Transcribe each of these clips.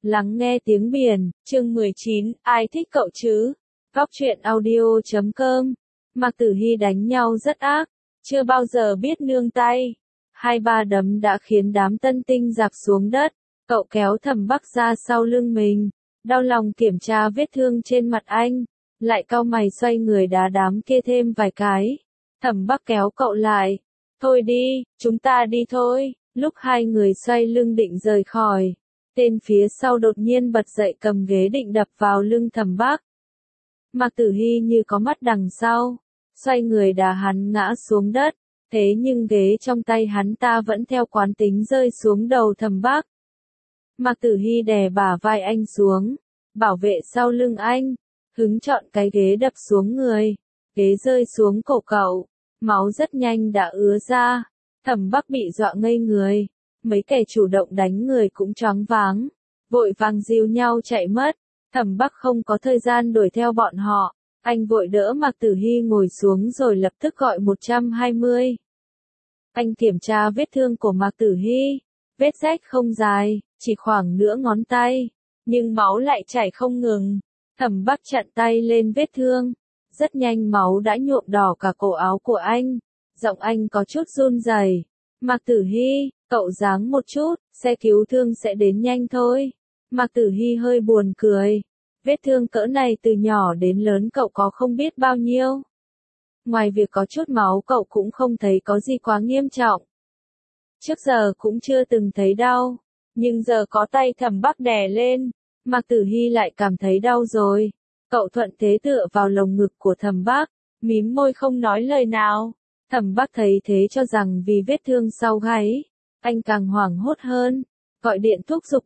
Lắng nghe tiếng biển, chương 19, ai thích cậu chứ? Góc truyện audio.com. Mạc Tử Hy đánh nhau rất ác, chưa bao giờ biết nương tay. 2-3 đấm đã khiến đám tân tinh giặc xuống đất. Cậu kéo Thẩm Bắc ra sau lưng mình, đau lòng kiểm tra vết thương trên mặt anh, lại cau mày xoay người đá đám kia thêm vài cái. Thẩm Bắc kéo cậu lại, thôi đi, chúng ta đi thôi. Lúc hai người xoay lưng định rời khỏi, tên phía sau đột nhiên bật dậy cầm ghế định đập vào lưng Thẩm Bắc. Mạc Tử Hy như có mắt đằng sau, xoay người đá hắn ngã xuống đất, thế nhưng ghế trong tay hắn ta vẫn theo quán tính rơi xuống đầu Thẩm Bắc. Mạc Tử Hy đè bả vai anh xuống, bảo vệ sau lưng anh, hứng chọn cái ghế đập xuống người, ghế rơi xuống cổ cậu, máu rất nhanh đã ứa ra. Thẩm Bắc bị dọa ngây người, mấy kẻ chủ động đánh người cũng choáng váng, vội vàng dìu nhau chạy mất. Thẩm Bắc không có thời gian đuổi theo bọn họ, anh vội đỡ Mạc Tử Hy ngồi xuống rồi lập tức gọi 120. Anh kiểm tra vết thương của Mạc Tử Hy, vết rách không dài, chỉ khoảng nửa ngón tay, nhưng máu lại chảy không ngừng. Thẩm Bắc chặn tay lên vết thương, rất nhanh máu đã nhuộm đỏ cả cổ áo của anh. Giọng anh có chút run rẩy. Mạc Tử Hy, cậu ráng một chút, xe cứu thương sẽ đến nhanh thôi. Mạc Tử Hy hơi buồn cười. Vết thương cỡ này từ nhỏ đến lớn cậu có không biết bao nhiêu. Ngoài việc có chút máu cậu cũng không thấy có gì quá nghiêm trọng. Trước giờ cũng chưa từng thấy đau, nhưng giờ có tay Thẩm Bắc đè lên, Mạc Tử Hy lại cảm thấy đau rồi. Cậu thuận thế tựa vào lồng ngực của Thẩm Bắc, mím môi không nói lời nào. Thẩm Bắc thấy thế cho rằng vì vết thương sau gáy, anh càng hoảng hốt hơn, gọi điện thúc giục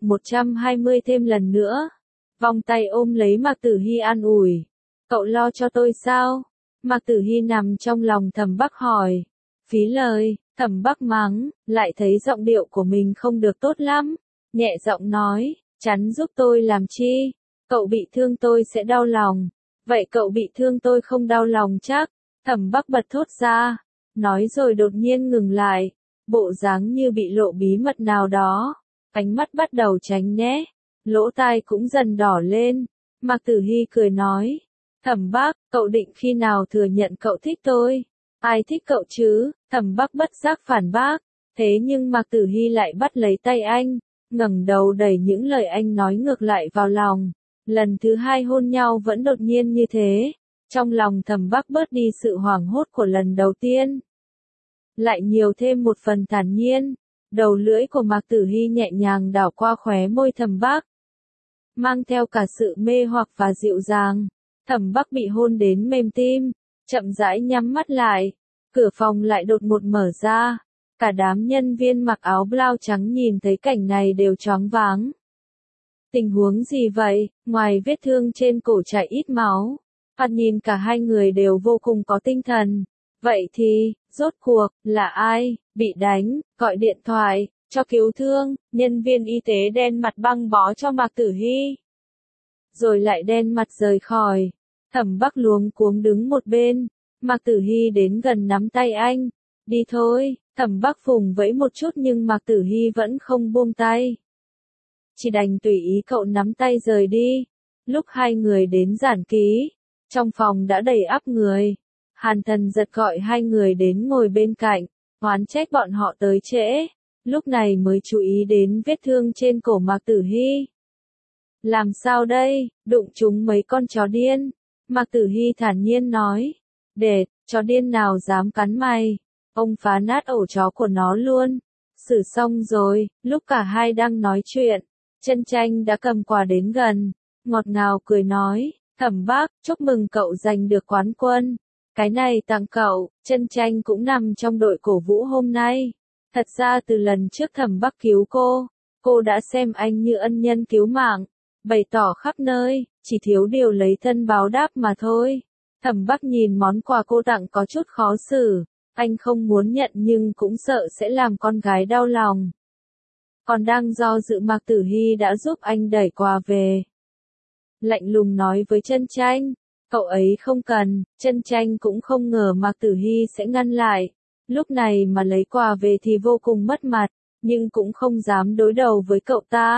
120 thêm lần nữa. Vòng tay ôm lấy Mạc Tử Hy an ủi. Cậu lo cho tôi sao? Mạc Tử Hy nằm trong lòng Thẩm Bắc hỏi. Phí lời, Thẩm Bắc mắng, lại thấy giọng điệu của mình không được tốt lắm. Nhẹ giọng nói, chắn giúp tôi làm chi? Cậu bị thương tôi sẽ đau lòng. Vậy cậu bị thương tôi không đau lòng chắc? Thẩm Bắc bật thốt ra. Nói rồi đột nhiên ngừng lại, bộ dáng như bị lộ bí mật nào đó, ánh mắt bắt đầu tránh né, lỗ tai cũng dần đỏ lên. Mạc Tử Hy cười nói, Thẩm Bắc, cậu định khi nào thừa nhận cậu thích tôi? Ai thích cậu chứ? Thẩm Bắc bất giác phản bác, thế nhưng Mạc Tử Hy lại bắt lấy tay anh, ngẩng đầu đẩy những lời anh nói ngược lại vào lòng. Lần thứ hai hôn nhau vẫn đột nhiên như thế. Trong lòng Thẩm Bắc bớt đi sự hoảng hốt của lần đầu tiên, lại nhiều thêm một phần thản nhiên. Đầu lưỡi của Mạc Tử Hy nhẹ nhàng đảo qua khóe môi Thẩm Bắc, mang theo cả sự mê hoặc và dịu dàng. Thẩm Bắc bị hôn đến mềm tim, chậm rãi nhắm mắt lại. Cửa phòng lại đột ngột mở ra, cả đám nhân viên mặc áo blau trắng nhìn thấy cảnh này đều choáng váng. Tình huống gì vậy? Ngoài vết thương trên cổ chảy ít máu, thoạt nhìn cả hai người đều vô cùng có tinh thần. Vậy thì, rốt cuộc, là ai, bị đánh, gọi điện thoại, cho cứu thương, nhân viên y tế đen mặt băng bó cho Mạc Tử Hy. Rồi lại đen mặt rời khỏi. Thẩm Bắc luống cuống đứng một bên, Mạc Tử Hy đến gần nắm tay anh. Đi thôi, Thẩm Bắc vùng vẫy một chút nhưng Mạc Tử Hy vẫn không buông tay. Chỉ đành tùy ý cậu nắm tay rời đi. Lúc hai người đến giản ký, trong phòng đã đầy ắp người. Hàn Thần giật gọi hai người đến ngồi bên cạnh, oán trách bọn họ tới trễ, lúc này mới chú ý đến vết thương trên cổ Mạc Tử Hy. Làm sao đây, đụng trúng mấy con chó điên? Mạc Tử Hy thản nhiên nói, đệt, chó điên nào dám cắn mày, ông phá nát ổ chó của nó luôn. Xử xong rồi, lúc cả hai đang nói chuyện, Chân Tranh đã cầm quà đến gần, ngọt ngào cười nói, Thẩm Bắc, chúc mừng cậu giành được quán quân. Cái này tặng cậu. Chân Tranh cũng nằm trong đội cổ vũ hôm nay. Thật ra từ lần trước Thẩm Bắc cứu cô đã xem anh như ân nhân cứu mạng, bày tỏ khắp nơi, chỉ thiếu điều lấy thân báo đáp mà thôi. Thẩm Bắc nhìn món quà cô tặng có chút khó xử, anh không muốn nhận nhưng cũng sợ sẽ làm con gái đau lòng. Còn đang do dự Mạc Tử Hy đã giúp anh đẩy quà về. Lạnh lùng nói với Chân Tranh, cậu ấy không cần. Chân Tranh cũng không ngờ Mạc Tử Hy sẽ ngăn lại. Lúc này mà lấy quà về thì vô cùng mất mặt, nhưng cũng không dám đối đầu với cậu ta.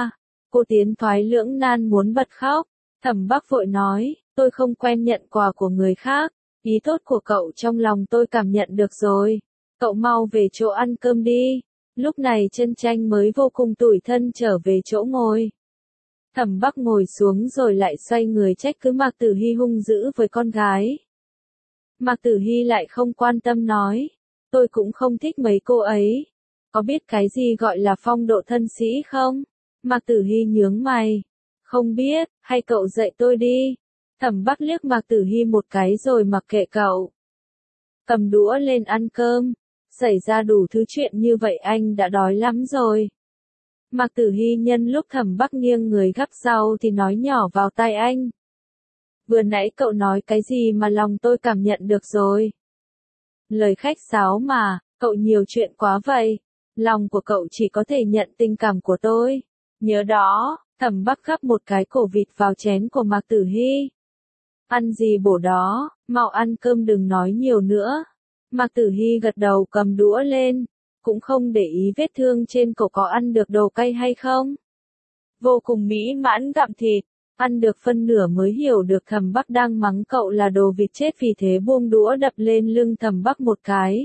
Cô tiến thoái lưỡng nan muốn bật khóc. Thẩm Bắc vội nói, tôi không quen nhận quà của người khác. Ý tốt của cậu trong lòng tôi cảm nhận được rồi. Cậu mau về chỗ ăn cơm đi. Lúc này Chân Tranh mới vô cùng tủi thân trở về chỗ ngồi. Thẩm Bắc ngồi xuống rồi lại xoay người trách cứ Mạc Tử Hy hung dữ với con gái. Mạc Tử Hy lại không quan tâm nói, tôi cũng không thích mấy cô ấy. Có biết cái gì gọi là phong độ thân sĩ không? Mạc Tử Hy nhướng mày. Không biết, hay cậu dạy tôi đi. Thẩm Bắc liếc Mạc Tử Hy một cái rồi mặc kệ cậu. Cầm đũa lên ăn cơm. Xảy ra đủ thứ chuyện như vậy anh đã đói lắm rồi. Mạc Tử Hy nhân lúc Thẩm Bắc nghiêng người gắp rau thì nói nhỏ vào tai anh. Vừa nãy cậu nói cái gì mà lòng tôi cảm nhận được rồi. Lời khách sáo mà, cậu nhiều chuyện quá vậy. Lòng của cậu chỉ có thể nhận tình cảm của tôi. Nhớ đó, Thẩm Bắc gắp một cái cổ vịt vào chén của Mạc Tử Hy. Ăn gì bổ đó, mau ăn cơm đừng nói nhiều nữa. Mạc Tử Hy gật đầu cầm đũa lên, cũng không để ý vết thương trên cổ có ăn được đồ cay hay không. Vô cùng mỹ mãn gặm thịt, ăn được phân nửa mới hiểu được Thẩm Bắc đang mắng cậu là đồ vịt chết vì thế buông đũa đập lên lưng Thẩm Bắc một cái.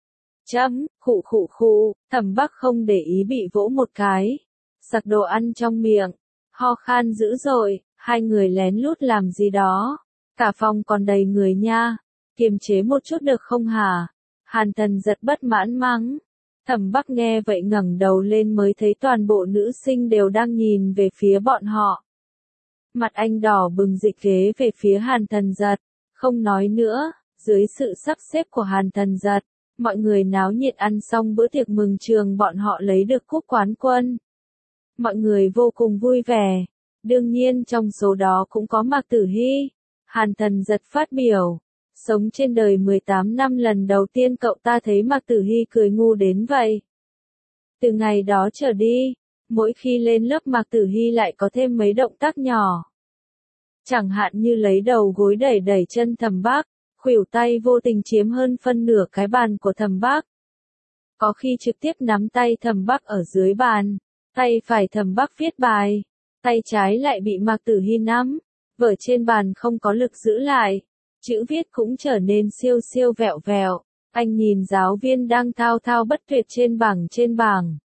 Khụ khụ khụ, Thẩm Bắc không để ý bị vỗ một cái. Sặc đồ ăn trong miệng, ho khan dữ dội, hai người lén lút làm gì đó. Cả phòng còn đầy người nha, kiềm chế một chút được không hả? Hàn Thần giật bất mãn mắng. Thẩm Bắc nghe vậy ngẩng đầu lên mới thấy toàn bộ nữ sinh đều đang nhìn về phía bọn họ. Mặt anh đỏ bừng dịch ghế về phía Hàn Thần giật, không nói nữa, dưới sự sắp xếp của Hàn Thần giật, mọi người náo nhiệt ăn xong bữa tiệc mừng trường bọn họ lấy được cúp quán quân. Mọi người vô cùng vui vẻ, đương nhiên trong số đó cũng có Mạc Tử Hy. Hàn Thần giật phát biểu, sống trên đời 18 năm lần đầu tiên cậu ta thấy Mạc Tử Hy cười ngu đến vậy. Từ ngày đó trở đi, mỗi khi lên lớp Mạc Tử Hy lại có thêm mấy động tác nhỏ. Chẳng hạn như lấy đầu gối đẩy đẩy chân Thẩm Bắc, khuỷu tay vô tình chiếm hơn phân nửa cái bàn của Thẩm Bắc. Có khi trực tiếp nắm tay Thẩm Bắc ở dưới bàn, tay phải Thẩm Bắc viết bài, tay trái lại bị Mạc Tử Hy nắm, vở trên bàn không có lực giữ lại, chữ viết cũng trở nên siêu siêu vẹo vẹo. Anh nhìn giáo viên đang thao thao bất tuyệt trên bảng.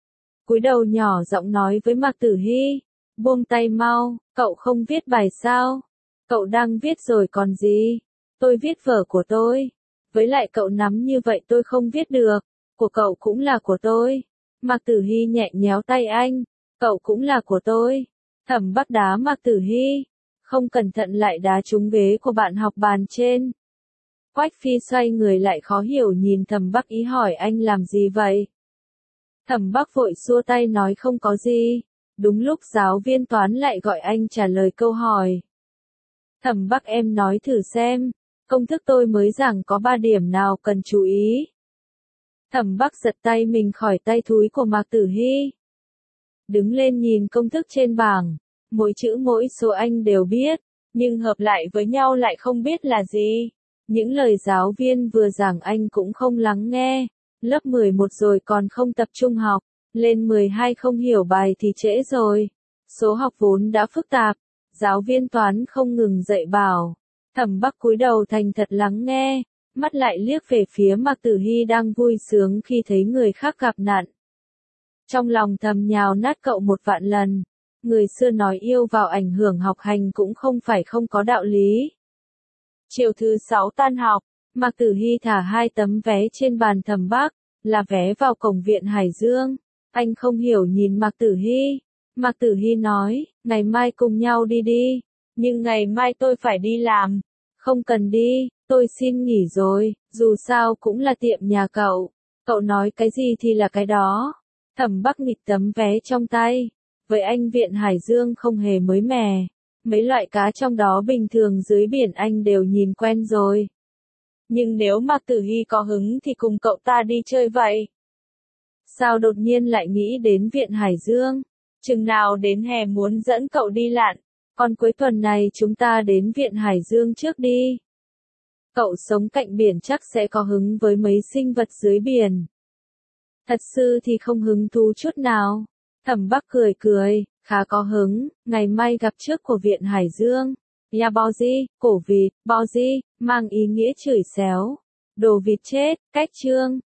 Cúi đầu nhỏ giọng nói với Mạc Tử Hy, buông tay mau, cậu không viết bài sao? Cậu đang viết rồi còn gì? Tôi viết vở của tôi. Với lại cậu nắm như vậy tôi không viết được, của cậu cũng là của tôi. Mạc Tử Hy nhẹ nhéo tay anh, cậu cũng là của tôi. Thẩm Bắc đá Mạc Tử Hy, không cẩn thận lại đá trúng ghế của bạn học bàn trên. Quách Phi xoay người lại khó hiểu nhìn Thẩm Bắc ý hỏi anh làm gì vậy? Thẩm Bắc vội xua tay nói không có gì. Đúng lúc giáo viên toán lại gọi anh trả lời câu hỏi. Thẩm Bắc em nói thử xem, công thức tôi mới giảng có 3 điểm nào cần chú ý. Thẩm Bắc giật tay mình khỏi tay thúi của Mạc Tử Hy. Đứng lên nhìn công thức trên bảng, mỗi chữ mỗi số anh đều biết, nhưng hợp lại với nhau lại không biết là gì. Những lời giáo viên vừa giảng anh cũng không lắng nghe, lớp 11 rồi còn không tập trung học, lên 12 không hiểu bài thì trễ rồi. Số học vốn đã phức tạp, giáo viên toán không ngừng dạy bảo. Thẩm Bắc cúi đầu thành thật lắng nghe, mắt lại liếc về phía Mạc Tử Hy đang vui sướng khi thấy người khác gặp nạn. Trong lòng thầm nhào nát cậu 1 vạn lần, người xưa nói yêu vào ảnh hưởng học hành cũng không phải không có đạo lý. Chiều thứ 6 tan học, Mạc Tử Hy thả 2 tấm vé trên bàn Thẩm Bắc, là vé vào cổng viện Hải Dương. Anh không hiểu nhìn Mạc Tử Hy. Mạc Tử Hy nói, ngày mai cùng nhau đi đi, nhưng ngày mai tôi phải đi làm. Không cần đi, tôi xin nghỉ rồi, dù sao cũng là tiệm nhà cậu. Cậu nói cái gì thì là cái đó. Thẩm Bắc nghịch tấm vé trong tay. Với anh viện Hải Dương không hề mới mẻ. Mấy loại cá trong đó bình thường dưới biển anh đều nhìn quen rồi. Nhưng nếu Mạc Tử Hy có hứng thì cùng cậu ta đi chơi vậy. Sao đột nhiên lại nghĩ đến viện Hải Dương? Chừng nào đến hè muốn dẫn cậu đi lặn, còn cuối tuần này chúng ta đến viện Hải Dương trước đi. Cậu sống cạnh biển chắc sẽ có hứng với mấy sinh vật dưới biển. Thật sự thì không hứng thú chút nào. Thẩm Bắc cười cười, khá có hứng, ngày may gặp trước của Viện Hải Dương. Ya bao di, cổ vịt, bao di, mang ý nghĩa chửi xéo. Đồ vịt chết, cách chương.